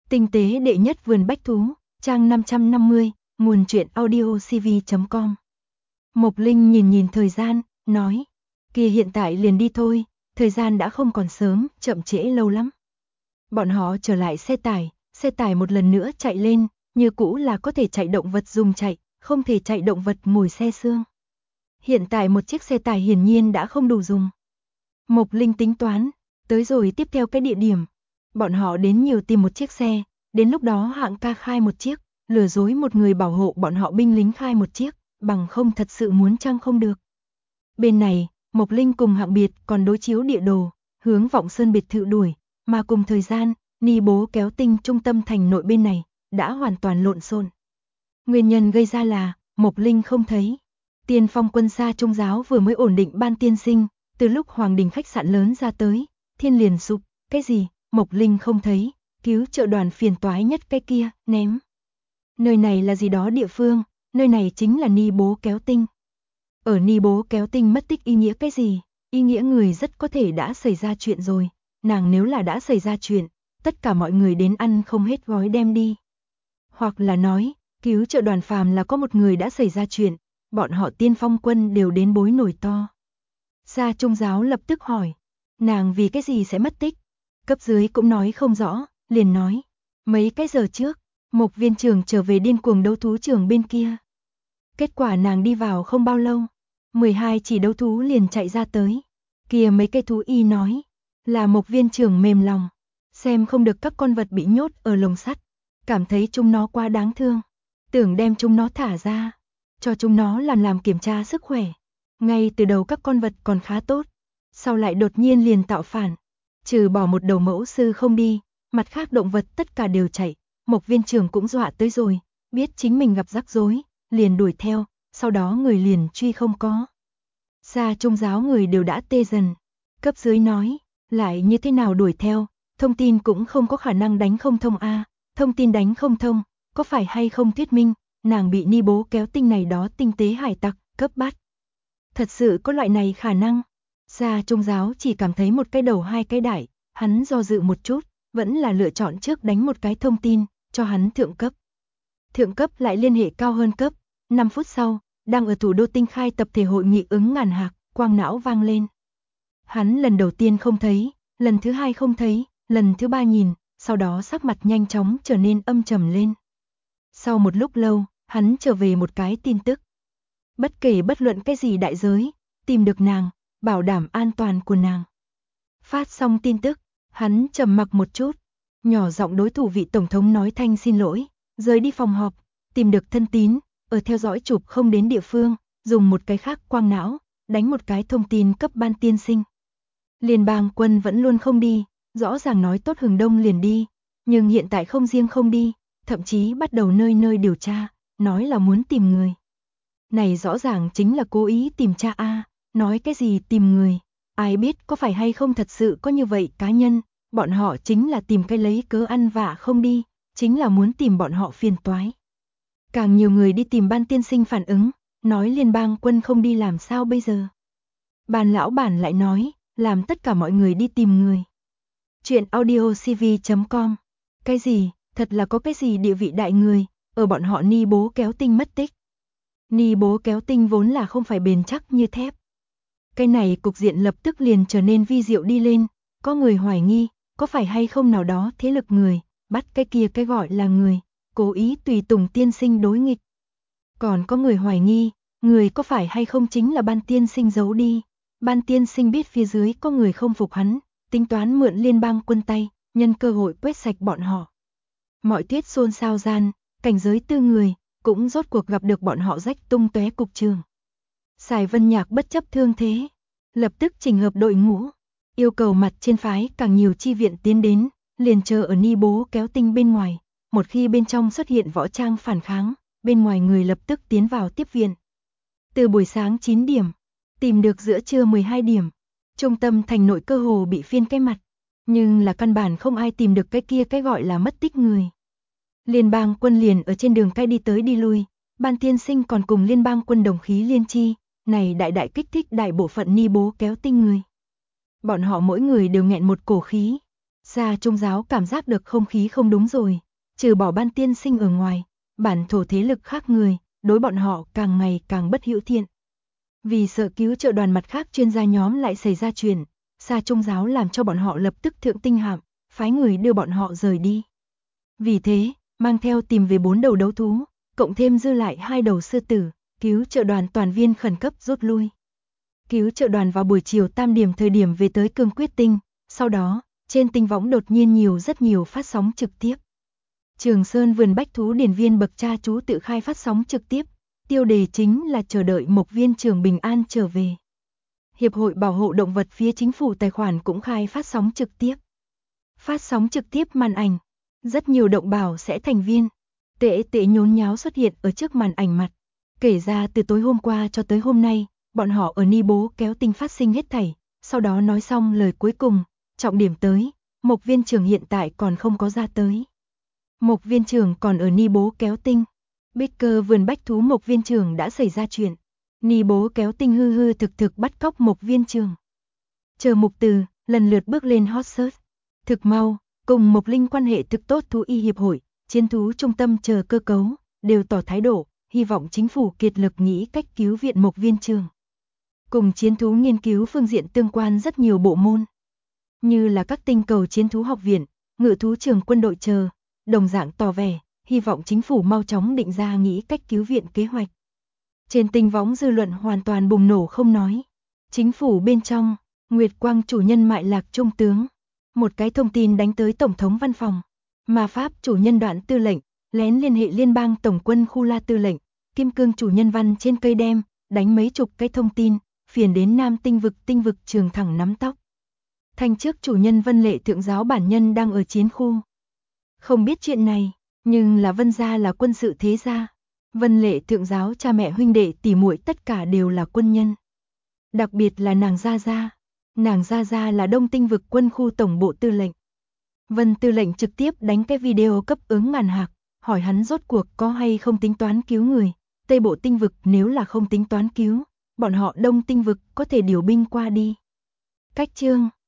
Tinh tế đệ nhất vườn bách thú, trang 550, nguồn truyện audiocv.com. Mộc Linh nhìn thời gian, nói, kia hiện tại liền đi thôi, thời gian đã không còn sớm, chậm trễ lâu lắm. Bọn họ trở lại xe tải một lần nữa chạy lên, như cũ là có thể chạy động vật dùng chạy, không thể chạy động vật ngồi xe xương. Hiện tại một chiếc xe tải hiển nhiên đã không đủ dùng. Mộc Linh tính toán, tới rồi tiếp theo cái địa điểm. Bọn họ đến nhiều tìm một chiếc xe, đến lúc đó Hạng Ca khai một chiếc, lừa dối một người bảo hộ bọn họ binh lính khai một chiếc, bằng không thật sự muốn chăng không được. Bên này, Mộc Linh cùng Hạng Biệt còn đối chiếu địa đồ, hướng Vọng Sơn biệt thự đuổi, mà cùng thời gian, Ni Bố Kéo Tinh trung tâm thành nội bên này, đã hoàn toàn lộn xộn. Nguyên nhân gây ra là, Mộc Linh không thấy. Tiên Phong quân xa Trung giáo vừa mới ổn định ban tiên sinh, từ lúc Hoàng Đình khách sạn lớn ra tới, thiên liền sụp, cái gì, Mộc Linh không thấy, cứu trợ đoàn phiền toái nhất cái kia, ném. Nơi này là gì đó địa phương, nơi này chính là Ni Bố Kéo Tinh. Ở Ni Bố Kéo Tinh mất tích ý nghĩa cái gì? Ý nghĩa người rất có thể đã xảy ra chuyện rồi, nàng nếu là đã xảy ra chuyện, tất cả mọi người đến ăn không hết gói đem đi. Hoặc là nói, cứu trợ đoàn phàm là có một người đã xảy ra chuyện, bọn họ Tiên Phong quân đều đến bối nổi to. Sa Trung giáo lập tức hỏi, nàng vì cái gì sẽ mất tích? Cấp dưới cũng nói không rõ, liền nói, mấy cái giờ trước, Mộc viên trưởng trở về điên cuồng đấu thú trường bên kia. Kết quả nàng đi vào không bao lâu, 12 chỉ đấu thú liền chạy ra tới. Kia mấy cây thú y nói, là Mộc viên trưởng mềm lòng, xem không được các con vật bị nhốt ở lồng sắt, cảm thấy chúng nó quá đáng thương, tưởng đem chúng nó thả ra, cho chúng nó làm kiểm tra sức khỏe. Ngay từ đầu các con vật còn khá tốt, sau lại đột nhiên liền tạo phản, trừ bỏ một đầu mẫu sư không đi, mặt khác động vật tất cả đều chạy. Mộc viên trưởng cũng dọa tới rồi, biết chính mình gặp rắc rối, liền đuổi theo, sau đó người liền truy không có. Sa Trung giáo người đều đã tê dần. Cấp dưới nói, lại như thế nào đuổi theo, thông tin cũng không có khả năng đánh không thông a, thông tin đánh không thông, có phải hay không thuyết minh, nàng bị Ni Bố Kéo Tinh này đó tinh tế hải tặc cấp bắt. Thật sự có loại này khả năng. Sa Trung giáo chỉ cảm thấy một cái đầu hai cái đại, hắn do dự một chút, vẫn là lựa chọn trước đánh một cái thông tin, cho hắn thượng cấp. Thượng cấp lại liên hệ cao hơn cấp, 5 phút sau, đang ở thủ đô Tinh khai tập thể hội nghị ứng ngàn hạc, quang não vang lên. Hắn lần đầu tiên không thấy, lần thứ hai không thấy, lần thứ ba nhìn, sau đó sắc mặt nhanh chóng trở nên âm trầm lên. Sau một lúc lâu, hắn trở về một cái tin tức. Bất kể bất luận cái gì đại giới, tìm được nàng, bảo đảm an toàn của nàng. Phát xong tin tức, hắn trầm mặc một chút, nhỏ giọng đối thủ vị tổng thống nói thanh xin lỗi, rời đi phòng họp, tìm được thân tín, ở theo dõi chụp không đến địa phương, dùng một cái khác quang não, đánh một cái thông tin cấp ban tiên sinh. Liên bang quân vẫn luôn không đi, rõ ràng nói tốt Hừng Đông liền đi, nhưng hiện tại không riêng không đi, thậm chí bắt đầu nơi nơi điều tra, nói là muốn tìm người. Này rõ ràng chính là cố ý tìm tra a, nói cái gì tìm người, ai biết có phải hay không thật sự có như vậy cá nhân, bọn họ chính là tìm cái lấy cớ ăn vạ không đi, chính là muốn tìm bọn họ phiền toái. Càng nhiều người đi tìm ban tiên sinh phản ứng, nói liên bang quân không đi làm sao bây giờ. Ban lão bản lại nói, làm tất cả mọi người đi tìm người. Chuyện audiocv.com. Cái gì, thật là có cái gì địa vị đại người, ở bọn họ Ni Bố Kéo Tinh mất tích. Ni Bố Kéo Tinh vốn là không phải bền chắc như thép. Cái này cục diện lập tức liền trở nên vi diệu đi lên, có người hoài nghi, có phải hay không nào đó thế lực người, bắt cái kia cái gọi là người, cố ý tùy tùng tiên sinh đối nghịch. Còn có người hoài nghi, người có phải hay không chính là ban tiên sinh giấu đi, ban tiên sinh biết phía dưới có người không phục hắn, tính toán mượn liên bang quân tay, nhân cơ hội quét sạch bọn họ. Mọi tuyết xôn xao gian, cảnh giới tư người, cũng rốt cuộc gặp được bọn họ rách tung tóe cục trường. Sài Vân Nhạc bất chấp thương thế, lập tức chỉnh hợp đội ngũ, yêu cầu mặt trên phái càng nhiều chi viện tiến đến, liền chờ ở Ni Bố Kéo Tinh bên ngoài, một khi bên trong xuất hiện võ trang phản kháng, bên ngoài người lập tức tiến vào tiếp viện. Từ buổi sáng 9 điểm, tìm được giữa trưa 12 điểm, trung tâm thành nội cơ hồ bị phiên cái mặt, nhưng là căn bản không ai tìm được cái kia cái gọi là mất tích người. Liên bang quân liền ở trên đường cái đi tới đi lui, ban tiên sinh còn cùng liên bang quân đồng khí liên chi, này đại kích thích đại bộ phận Ni Bố Kéo Tinh người. Bọn họ mỗi người đều nghẹn một cổ khí, Gia Trung giáo cảm giác được không khí không đúng rồi, trừ bỏ Ban tiên sinh ở ngoài, bản thổ thế lực khác người, đối bọn họ càng ngày càng bất hữu thiện. Vì sợ cứu trợ đoàn mặt khác chuyên gia nhóm lại xảy ra chuyện, Gia Trung giáo làm cho bọn họ lập tức thượng tinh hạm, phái người đưa bọn họ rời đi. Vì thế, mang theo tìm về 4 đầu đấu thú, cộng thêm dư lại 2 đầu sư tử, cứu trợ đoàn toàn viên khẩn cấp rút lui. Cứu trợ đoàn vào buổi chiều tam điểm thời điểm về tới Cương Quyết Tinh, sau đó, trên tinh võng đột nhiên rất nhiều phát sóng trực tiếp. Trường Sơn vườn bách thú điển viên bậc cha chú tự khai phát sóng trực tiếp, tiêu đề chính là chờ đợi Mộc Viên Trường bình an trở về. Hiệp hội bảo hộ động vật phía chính phủ tài khoản cũng khai phát sóng trực tiếp. Phát sóng trực tiếp màn ảnh, rất nhiều động bảo sẽ thành viên. Tệ tệ nhốn nháo xuất hiện ở trước màn ảnh mặt. Kể ra từ tối hôm qua cho tới hôm nay, bọn họ ở Ni Bố Kéo Tinh phát sinh hết thảy, sau đó nói xong lời cuối cùng, trọng điểm tới, Mộc Viên Trường hiện tại còn không có ra tới. Mộc Viên Trường còn ở Ni Bố Kéo Tinh. Baker vườn bách thú Mộc Viên Trường đã xảy ra chuyện. Ni Bố Kéo Tinh hư thực bắt cóc Mộc Viên Trường. Chờ Mục Từ, lần lượt bước lên hot search. Thực mau, cùng Mộc Linh quan hệ thực tốt thú y hiệp hội, chiến thú trung tâm chờ cơ cấu, đều tỏ thái độ, hy vọng chính phủ kiệt lực nghĩ cách cứu viện Mộc Viên Trường. Cùng chiến thú nghiên cứu phương diện tương quan rất nhiều bộ môn, như là các tinh cầu chiến thú học viện, ngự thú trường quân đội chờ, đồng dạng tỏ vẻ, hy vọng chính phủ mau chóng định ra nghĩ cách cứu viện kế hoạch. Trên tinh võng dư luận hoàn toàn bùng nổ không nói. Chính phủ bên trong, Nguyệt Quang chủ nhân Mại Lạc trung tướng. Một cái thông tin đánh tới Tổng thống văn phòng. Ma Pháp chủ nhân Đoạn tư lệnh, lén liên hệ liên bang tổng quân khu La tư lệnh. Kim Cương chủ nhân Văn trên cây đem, đánh mấy chục cái thông tin, phiền đến Nam tinh vực Trường thẳng nắm tóc. Thanh trước chủ nhân Vân Lệ thượng giáo bản nhân đang ở chiến khu. Không biết chuyện này, nhưng là Vân gia là quân sự thế gia. Vân Lệ thượng giáo cha mẹ huynh đệ tỷ muội tất cả đều là quân nhân. Đặc biệt là nàng Gia Gia là Đông tinh vực quân khu tổng bộ tư lệnh. Vân tư lệnh trực tiếp đánh cái video cấp ứng màn hạc, hỏi hắn rốt cuộc có hay không tính toán cứu người. Tây bộ tinh vực nếu là không tính toán cứu, bọn họ Đông tinh vực có thể điều binh qua đi. Cách chương